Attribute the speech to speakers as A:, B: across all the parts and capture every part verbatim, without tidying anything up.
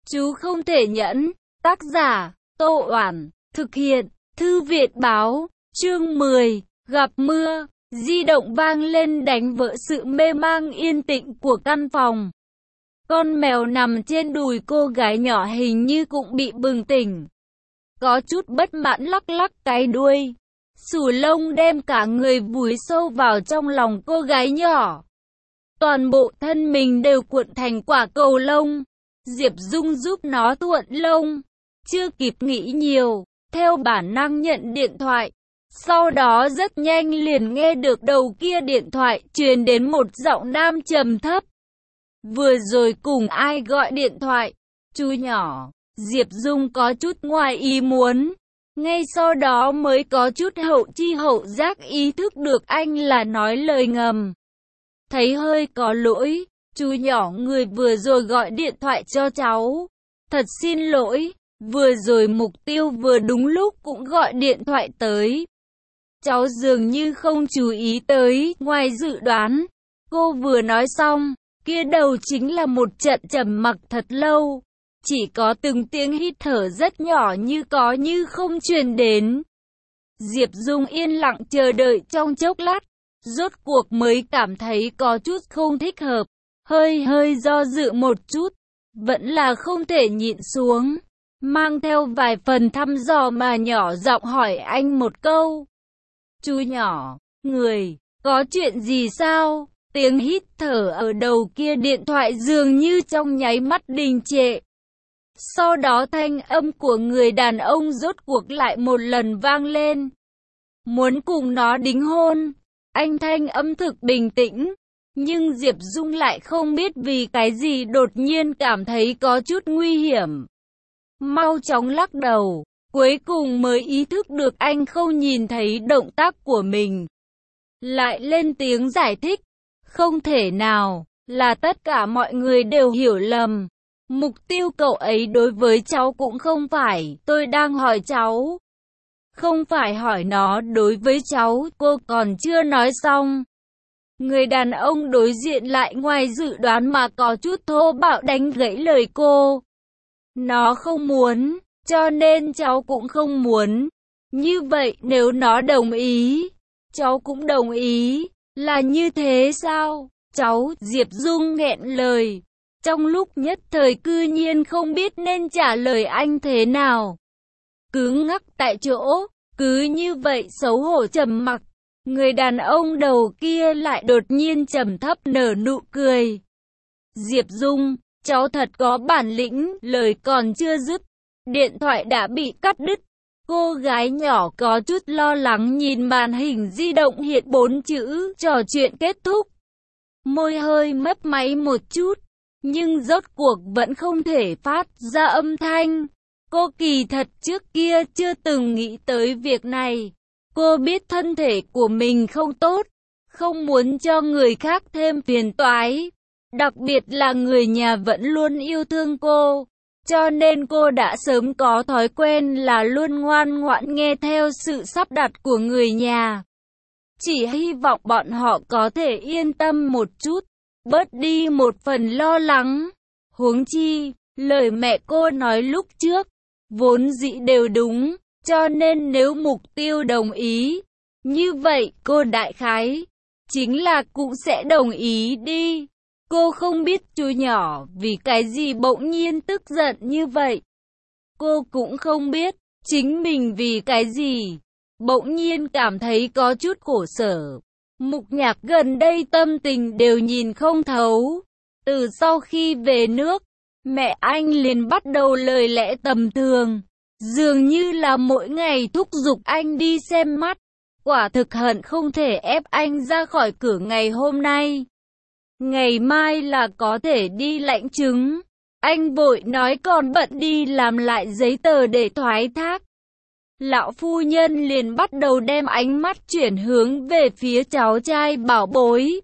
A: Chú không thể nhẫn. Tác giả, Tô Oản. Thực hiện, Thư viện báo. Chương mười. Gặp mưa. Di động vang lên đánh vỡ sự mê mang yên tĩnh của căn phòng. Con mèo nằm trên đùi cô gái nhỏ hình như cũng bị bừng tỉnh. Có chút bất mãn lắc lắc cái đuôi. Xù lông đem cả người vùi sâu vào trong lòng cô gái nhỏ. Toàn bộ thân mình đều cuộn thành quả cầu lông. Diệp Dung giúp nó thuận lông. Chưa kịp nghĩ nhiều, theo bản năng nhận điện thoại. Sau đó rất nhanh liền nghe được đầu kia điện thoại truyền đến một giọng nam trầm thấp. Vừa rồi cùng ai gọi điện thoại? Chú nhỏ. Diệp Dung có chút ngoài ý muốn. Ngay sau đó mới có chút hậu chi hậu giác ý thức được anh là nói lời ngầm. Thấy hơi có lỗi, chú nhỏ người vừa rồi gọi điện thoại cho cháu. Thật xin lỗi, vừa rồi mục tiêu vừa đúng lúc cũng gọi điện thoại tới. Cháu dường như không chú ý tới, ngoài dự đoán. Cô vừa nói xong, kia đầu chính là một trận trầm mặc thật lâu. Chỉ có từng tiếng hít thở rất nhỏ như có như không truyền đến. Diệp Dung yên lặng chờ đợi trong chốc lát. Rốt cuộc mới cảm thấy có chút không thích hợp. Hơi hơi do dự một chút. Vẫn là không thể nhịn xuống. Mang theo vài phần thăm dò mà nhỏ giọng hỏi anh một câu. Chú nhỏ, người, có chuyện gì sao? Tiếng hít thở ở đầu kia điện thoại dường như trong nháy mắt đình trệ. Sau đó thanh âm của người đàn ông rốt cuộc lại một lần vang lên. Muốn cùng nó đính hôn. Anh thanh âm thực bình tĩnh. Nhưng Diệp Dung lại không biết vì cái gì đột nhiên cảm thấy có chút nguy hiểm. Mau chóng lắc đầu. Cuối cùng mới ý thức được anh không nhìn thấy động tác của mình. Lại lên tiếng giải thích. Không thể nào, là tất cả mọi người đều hiểu lầm. Mục tiêu cậu ấy đối với cháu cũng không phải, tôi đang hỏi cháu. Không phải hỏi nó đối với cháu, cô còn chưa nói xong. Người đàn ông đối diện lại ngoài dự đoán mà có chút thô bạo đánh gãy lời cô. Nó không muốn, cho nên cháu cũng không muốn. Như vậy nếu nó đồng ý, cháu cũng đồng ý. Là như thế sao? Cháu, Diệp Dung nghẹn lời. Trong lúc nhất thời cư nhiên không biết nên trả lời anh thế nào. Cứ ngắc tại chỗ, cứ như vậy xấu hổ trầm mặc. Người đàn ông đầu kia lại đột nhiên trầm thấp nở nụ cười. Diệp Dung, cháu thật có bản lĩnh, lời còn chưa dứt. Điện thoại đã bị cắt đứt. Cô gái nhỏ có chút lo lắng nhìn màn hình di động hiện bốn chữ trò chuyện kết thúc. Môi hơi mấp máy một chút. Nhưng rốt cuộc vẫn không thể phát ra âm thanh. Cô kỳ thật trước kia chưa từng nghĩ tới việc này. Cô biết thân thể của mình không tốt, không muốn cho người khác thêm phiền toái. Đặc biệt là người nhà vẫn luôn yêu thương cô. Cho nên cô đã sớm có thói quen là luôn ngoan ngoãn nghe theo sự sắp đặt của người nhà. Chỉ hy vọng bọn họ có thể yên tâm một chút. Bớt đi một phần lo lắng. Huống chi, lời mẹ cô nói lúc trước, vốn dĩ đều đúng, cho nên nếu mục tiêu đồng ý, như vậy cô đại khái, chính là cũng sẽ đồng ý đi. Cô không biết chú nhỏ vì cái gì bỗng nhiên tức giận như vậy. Cô cũng không biết, chính mình vì cái gì, bỗng nhiên cảm thấy có chút khổ sở. Mục Nhạc gần đây tâm tình đều nhìn không thấu. Từ sau khi về nước, mẹ anh liền bắt đầu lời lẽ tầm thường. Dường như là mỗi ngày thúc giục anh đi xem mắt. Quả thực hận không thể ép anh ra khỏi cửa ngày hôm nay. Ngày mai là có thể đi lãnh chứng. Anh vội nói còn bận đi làm lại giấy tờ để thoái thác. Lão phu nhân liền bắt đầu đem ánh mắt chuyển hướng về phía cháu trai bảo bối.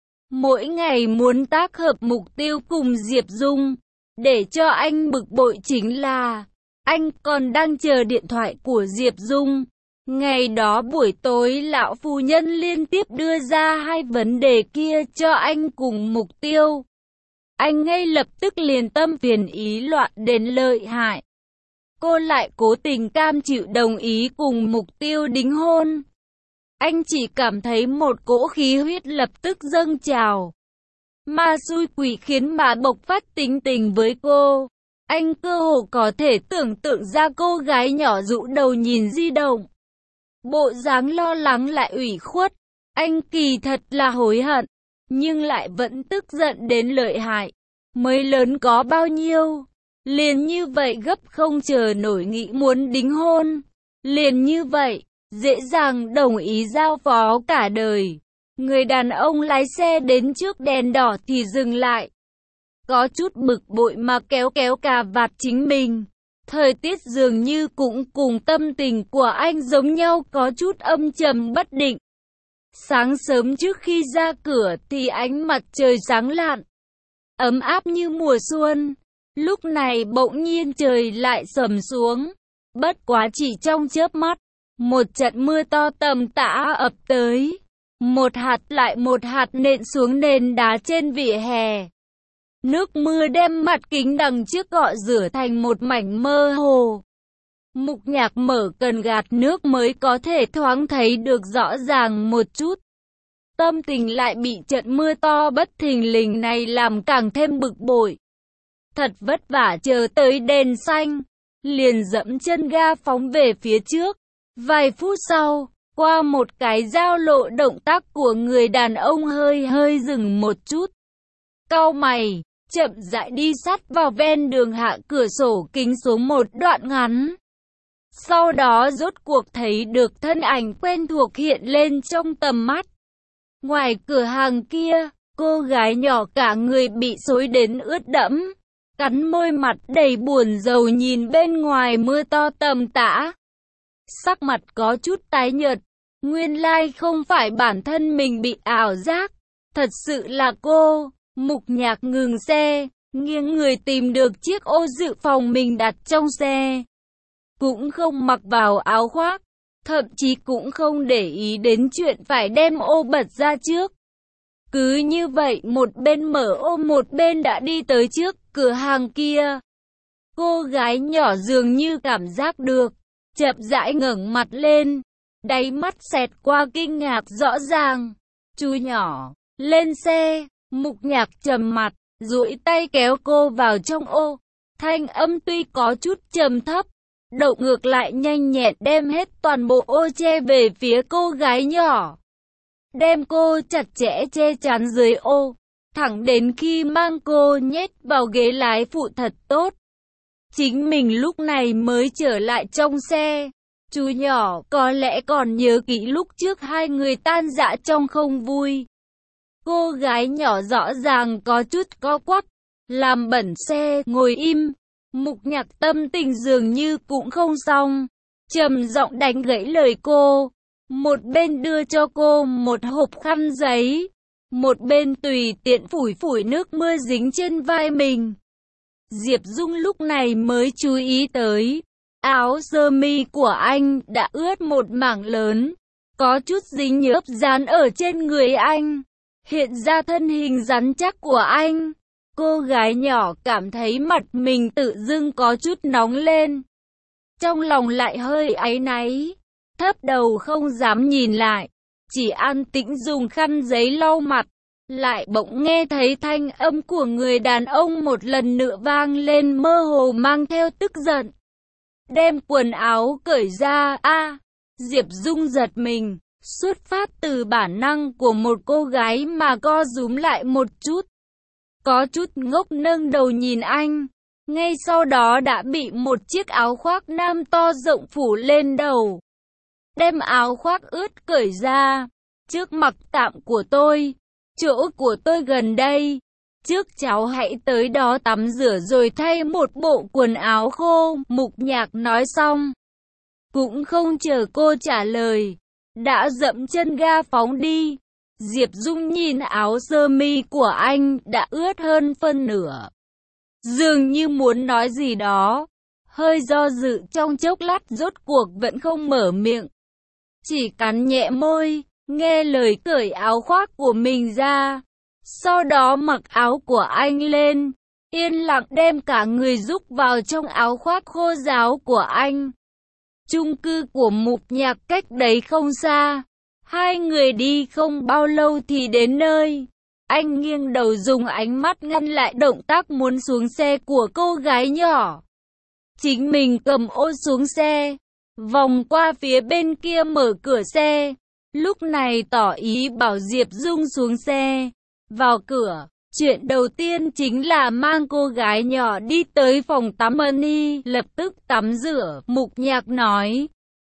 A: Mỗi ngày muốn tác hợp mục tiêu cùng Diệp Dung. Để cho anh bực bội chính là, anh còn đang chờ điện thoại của Diệp Dung. Ngày đó buổi tối lão phu nhân liên tiếp đưa ra hai vấn đề kia cho anh cùng mục tiêu. Anh ngay lập tức liền tâm phiền ý loạn đến lợi hại. Cô lại cố tình cam chịu đồng ý cùng mục tiêu đính hôn. Anh chỉ cảm thấy một cỗ khí huyết lập tức dâng trào. Ma xui quỷ khiến mà bộc phát tính tình với cô. Anh cơ hồ có thể tưởng tượng ra cô gái nhỏ rũ đầu nhìn di động. Bộ dáng lo lắng lại ủy khuất. Anh kỳ thật là hối hận, nhưng lại vẫn tức giận đến lợi hại. Mới lớn có bao nhiêu, liền như vậy gấp không chờ nổi nghĩ muốn đính hôn. Liền như vậy, dễ dàng đồng ý giao phó cả đời. Người đàn ông lái xe đến trước đèn đỏ thì dừng lại. Có chút bực bội mà kéo kéo cà vạt chính mình. Thời tiết dường như cũng cùng tâm tình của anh giống nhau, có chút âm trầm bất định. Sáng sớm trước khi ra cửa thì ánh mặt trời sáng lạn, ấm áp như mùa xuân. Lúc này bỗng nhiên trời lại sầm xuống. Bất quá chỉ trong chớp mắt, một trận mưa to tầm tã ập tới. Một hạt lại một hạt nện xuống nền đá trên vỉa hè. Nước mưa đem mặt kính đằng trước gọ rửa thành một mảnh mơ hồ. Mục Nhạc mở cần gạt nước mới có thể thoáng thấy được rõ ràng một chút. Tâm tình lại bị trận mưa to bất thình lình này làm càng thêm bực bội. Thật vất vả chờ tới đèn xanh, liền dẫm chân ga phóng về phía trước. Vài phút sau, qua một cái giao lộ, động tác của người đàn ông hơi hơi dừng một chút. Cau mày, chậm rãi đi sát vào ven đường, hạ cửa sổ kính xuống một đoạn ngắn. Sau đó rốt cuộc thấy được thân ảnh quen thuộc hiện lên trong tầm mắt. Ngoài cửa hàng kia, cô gái nhỏ cả người bị xối đến ướt đẫm, cắn môi, mặt đầy buồn rầu nhìn bên ngoài mưa to tầm tã. Sắc mặt có chút tái nhợt, nguyên lai không phải bản thân mình bị ảo giác, thật sự là cô. Mục Nhạc ngừng xe, nghiêng người tìm được chiếc ô dự phòng mình đặt trong xe. Cũng không mặc vào áo khoác, thậm chí cũng không để ý đến chuyện phải đem ô bật ra trước. Cứ như vậy một bên mở ô một bên đã đi tới trước cửa hàng kia. Cô gái nhỏ dường như cảm giác được, chậm rãi ngẩng mặt lên, đáy mắt xẹt qua kinh ngạc rõ ràng. Chú nhỏ, lên xe. Mục Nhạc trầm mặt, duỗi tay kéo cô vào trong ô. Thanh âm tuy có chút trầm thấp, động ngược lại nhanh nhẹn đem hết toàn bộ ô che về phía cô gái nhỏ. Đem cô chặt chẽ che chắn dưới ô, thẳng đến khi mang cô nhét vào ghế lái phụ thật tốt. Chính mình lúc này mới trở lại trong xe. Chú nhỏ có lẽ còn nhớ kỹ lúc trước hai người tan rã trong không vui. Cô gái nhỏ rõ ràng có chút co quắp, làm bẩn xe, ngồi im. Mục Nhạc tâm tình dường như cũng không xong, trầm giọng đánh gãy lời cô. Một bên đưa cho cô một hộp khăn giấy, một bên tùy tiện phủi phủi nước mưa dính trên vai mình. Diệp Dung lúc này mới chú ý tới, áo sơ mi của anh đã ướt một mảng lớn, có chút dính nhớp dán ở trên người anh, hiện ra thân hình rắn chắc của anh. Cô gái nhỏ cảm thấy mặt mình tự dưng có chút nóng lên, trong lòng lại hơi áy náy, thấp đầu không dám nhìn lại, chỉ an tĩnh dùng khăn giấy lau mặt. Lại bỗng nghe thấy thanh âm của người đàn ông một lần nữa vang lên, mơ hồ mang theo tức giận. Đem quần áo cởi ra. A, Diệp Dung giật mình, xuất phát từ bản năng của một cô gái mà co rúm lại một chút, có chút ngốc nâng đầu nhìn anh. Ngay sau đó đã bị một chiếc áo khoác nam to rộng phủ lên đầu. Đem áo khoác ướt cởi ra. Trước mặt tạm của tôi, chỗ của tôi gần đây, trước cháu hãy tới đó tắm rửa rồi thay một bộ quần áo khô. Mục Nhạc nói xong, cũng không chờ cô trả lời, đã dẫm chân ga phóng đi. Diệp Dung nhìn áo sơ mi của anh đã ướt hơn phân nửa, dường như muốn nói gì đó, hơi do dự trong chốc lát rốt cuộc vẫn không mở miệng, chỉ cắn nhẹ môi, nghe lời cởi áo khoác của mình ra. Sau đó mặc áo của anh lên, yên lặng đem cả người rúc vào trong áo khoác khô ráo của anh. Chung cư của Mục Nhạc cách đấy không xa. Hai người đi không bao lâu thì đến nơi. Anh nghiêng đầu dùng ánh mắt ngăn lại động tác muốn xuống xe của cô gái nhỏ. Chính mình cầm ô xuống xe, vòng qua phía bên kia mở cửa xe. Lúc này tỏ ý bảo Diệp Dung xuống xe. Vào cửa, chuyện đầu tiên chính là mang cô gái nhỏ đi tới phòng tắm Money, lập tức tắm rửa. Mục Nhạc nói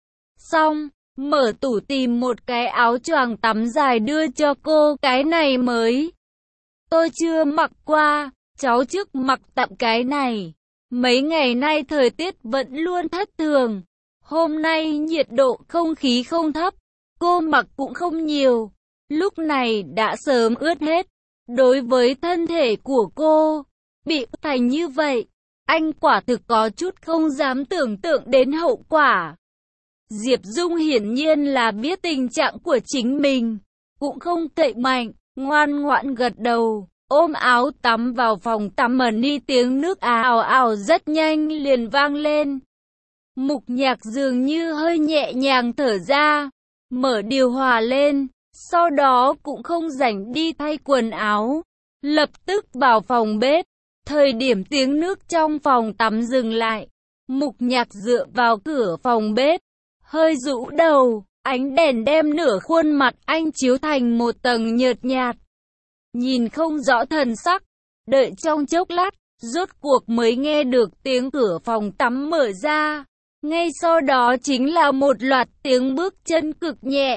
A: xong, mở tủ tìm một cái áo choàng tắm dài đưa cho cô. Cái này mới, tôi chưa mặc qua, cháu trước mặc tạm cái này. Mấy ngày nay thời tiết vẫn luôn thất thường. Hôm nay nhiệt độ không khí không thấp, cô mặc cũng không nhiều. Lúc này đã sớm ướt hết. Đối với thân thể của cô, bị thành như vậy, anh quả thực có chút không dám tưởng tượng đến hậu quả. Diệp Dung hiển nhiên là biết tình trạng của chính mình, cũng không cậy mạnh, ngoan ngoãn gật đầu, ôm áo tắm vào phòng tắm. Money tiếng nước ào ào rất nhanh liền vang lên. Mục Nhạc dường như hơi nhẹ nhàng thở ra, mở điều hòa lên, sau đó cũng không rảnh đi thay quần áo, lập tức vào phòng bếp. Thời điểm tiếng nước trong phòng tắm dừng lại, Mục Nhạc dựa vào cửa phòng bếp, hơi rũ đầu, ánh đèn đem nửa khuôn mặt anh chiếu thành một tầng nhợt nhạt, nhìn không rõ thần sắc. Đợi trong chốc lát, rốt cuộc mới nghe được tiếng cửa phòng tắm mở ra. Ngay sau đó chính là một loạt tiếng bước chân cực nhẹ.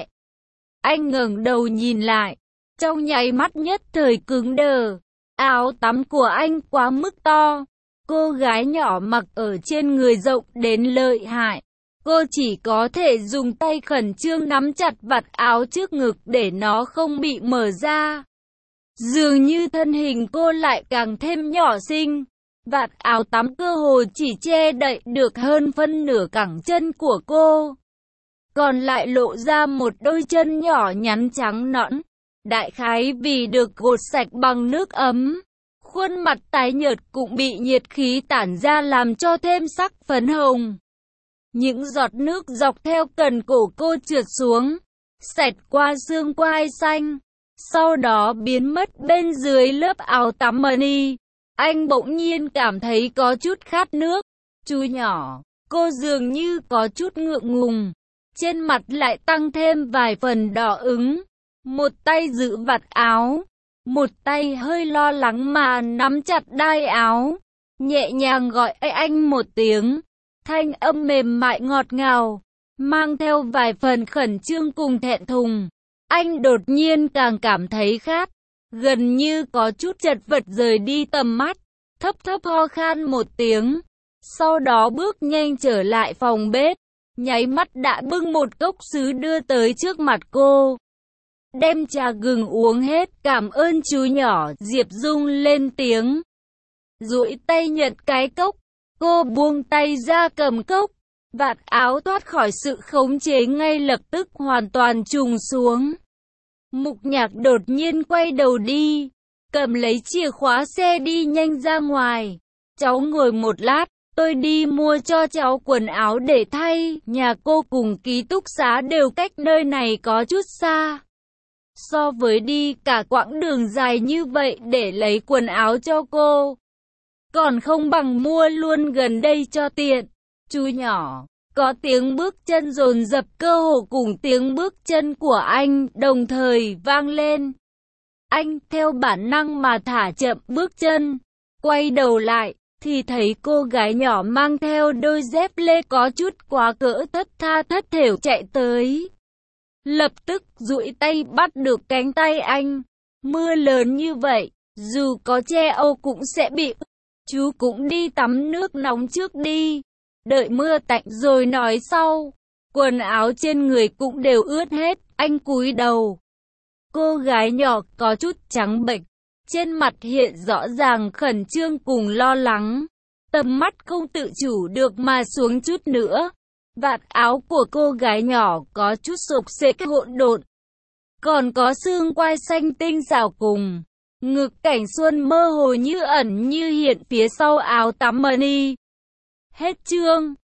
A: Anh ngẩng đầu nhìn lại, trong nháy mắt nhất thời cứng đờ. Áo tắm của anh quá mức to, cô gái nhỏ mặc ở trên người rộng đến lợi hại. Cô chỉ có thể dùng tay khẩn trương nắm chặt vạt áo trước ngực để nó không bị mở ra. Dường như thân hình cô lại càng thêm nhỏ xinh. Vạt áo tắm cơ hồ chỉ che đậy được hơn phân nửa cẳng chân của cô, còn lại lộ ra một đôi chân nhỏ nhắn trắng nõn. Đại khái vì được gột sạch bằng nước ấm, khuôn mặt tái nhợt cũng bị nhiệt khí tản ra làm cho thêm sắc phấn hồng. Những giọt nước dọc theo cần cổ cô trượt xuống, xẹt qua xương quai xanh, sau đó biến mất bên dưới lớp áo tắm Money. Anh bỗng nhiên cảm thấy có chút khát nước. Chú nhỏ, cô dường như có chút ngượng ngùng, trên mặt lại tăng thêm vài phần đỏ ửng. Một tay giữ vạt áo, một tay hơi lo lắng mà nắm chặt đai áo, nhẹ nhàng gọi anh một tiếng. Thanh âm mềm mại ngọt ngào, mang theo vài phần khẩn trương cùng thẹn thùng. Anh đột nhiên càng cảm thấy khát, gần như có chút chật vật rời đi tầm mắt, thấp thấp ho khan một tiếng. Sau đó bước nhanh trở lại phòng bếp, nháy mắt đã bưng một cốc sứ đưa tới trước mặt cô. Đem trà gừng uống hết. Cảm ơn chú nhỏ. Diệp Dung lên tiếng, duỗi tay nhận cái cốc. Cô buông tay ra cầm cốc, vạt áo thoát khỏi sự khống chế ngay lập tức hoàn toàn trùng xuống. Mục Nhạc đột nhiên quay đầu đi, cầm lấy chìa khóa xe đi nhanh ra ngoài. Cháu ngồi một lát, tôi đi mua cho cháu quần áo để thay. Nhà cô cùng ký túc xá đều cách nơi này có chút xa. So với đi cả quãng đường dài như vậy để lấy quần áo cho cô, còn không bằng mua luôn gần đây cho tiện. Chú nhỏ, có tiếng bước chân dồn dập cơ hồ cùng tiếng bước chân của anh đồng thời vang lên. Anh theo bản năng mà thả chậm bước chân, quay đầu lại thì thấy cô gái nhỏ mang theo đôi dép lê có chút quá cỡ thất tha thất thểu chạy tới. Lập tức duỗi tay bắt được cánh tay anh. Mưa lớn như vậy, dù có che ô cũng sẽ bị. Chú cũng đi tắm nước nóng trước đi, đợi mưa tạnh rồi nói sau. Quần áo trên người cũng đều ướt hết. Anh cúi đầu. Cô gái nhỏ có chút trắng bệch, trên mặt hiện rõ ràng khẩn trương cùng lo lắng. Tầm mắt không tự chủ được mà xuống chút nữa. Vạt áo của cô gái nhỏ có chút xộc xệch hỗn độn, còn có xương quai xanh tinh xảo cùng Ngực Cảnh Xuân mơ hồ như ẩn như hiện phía sau áo tắm mani. Hết chương.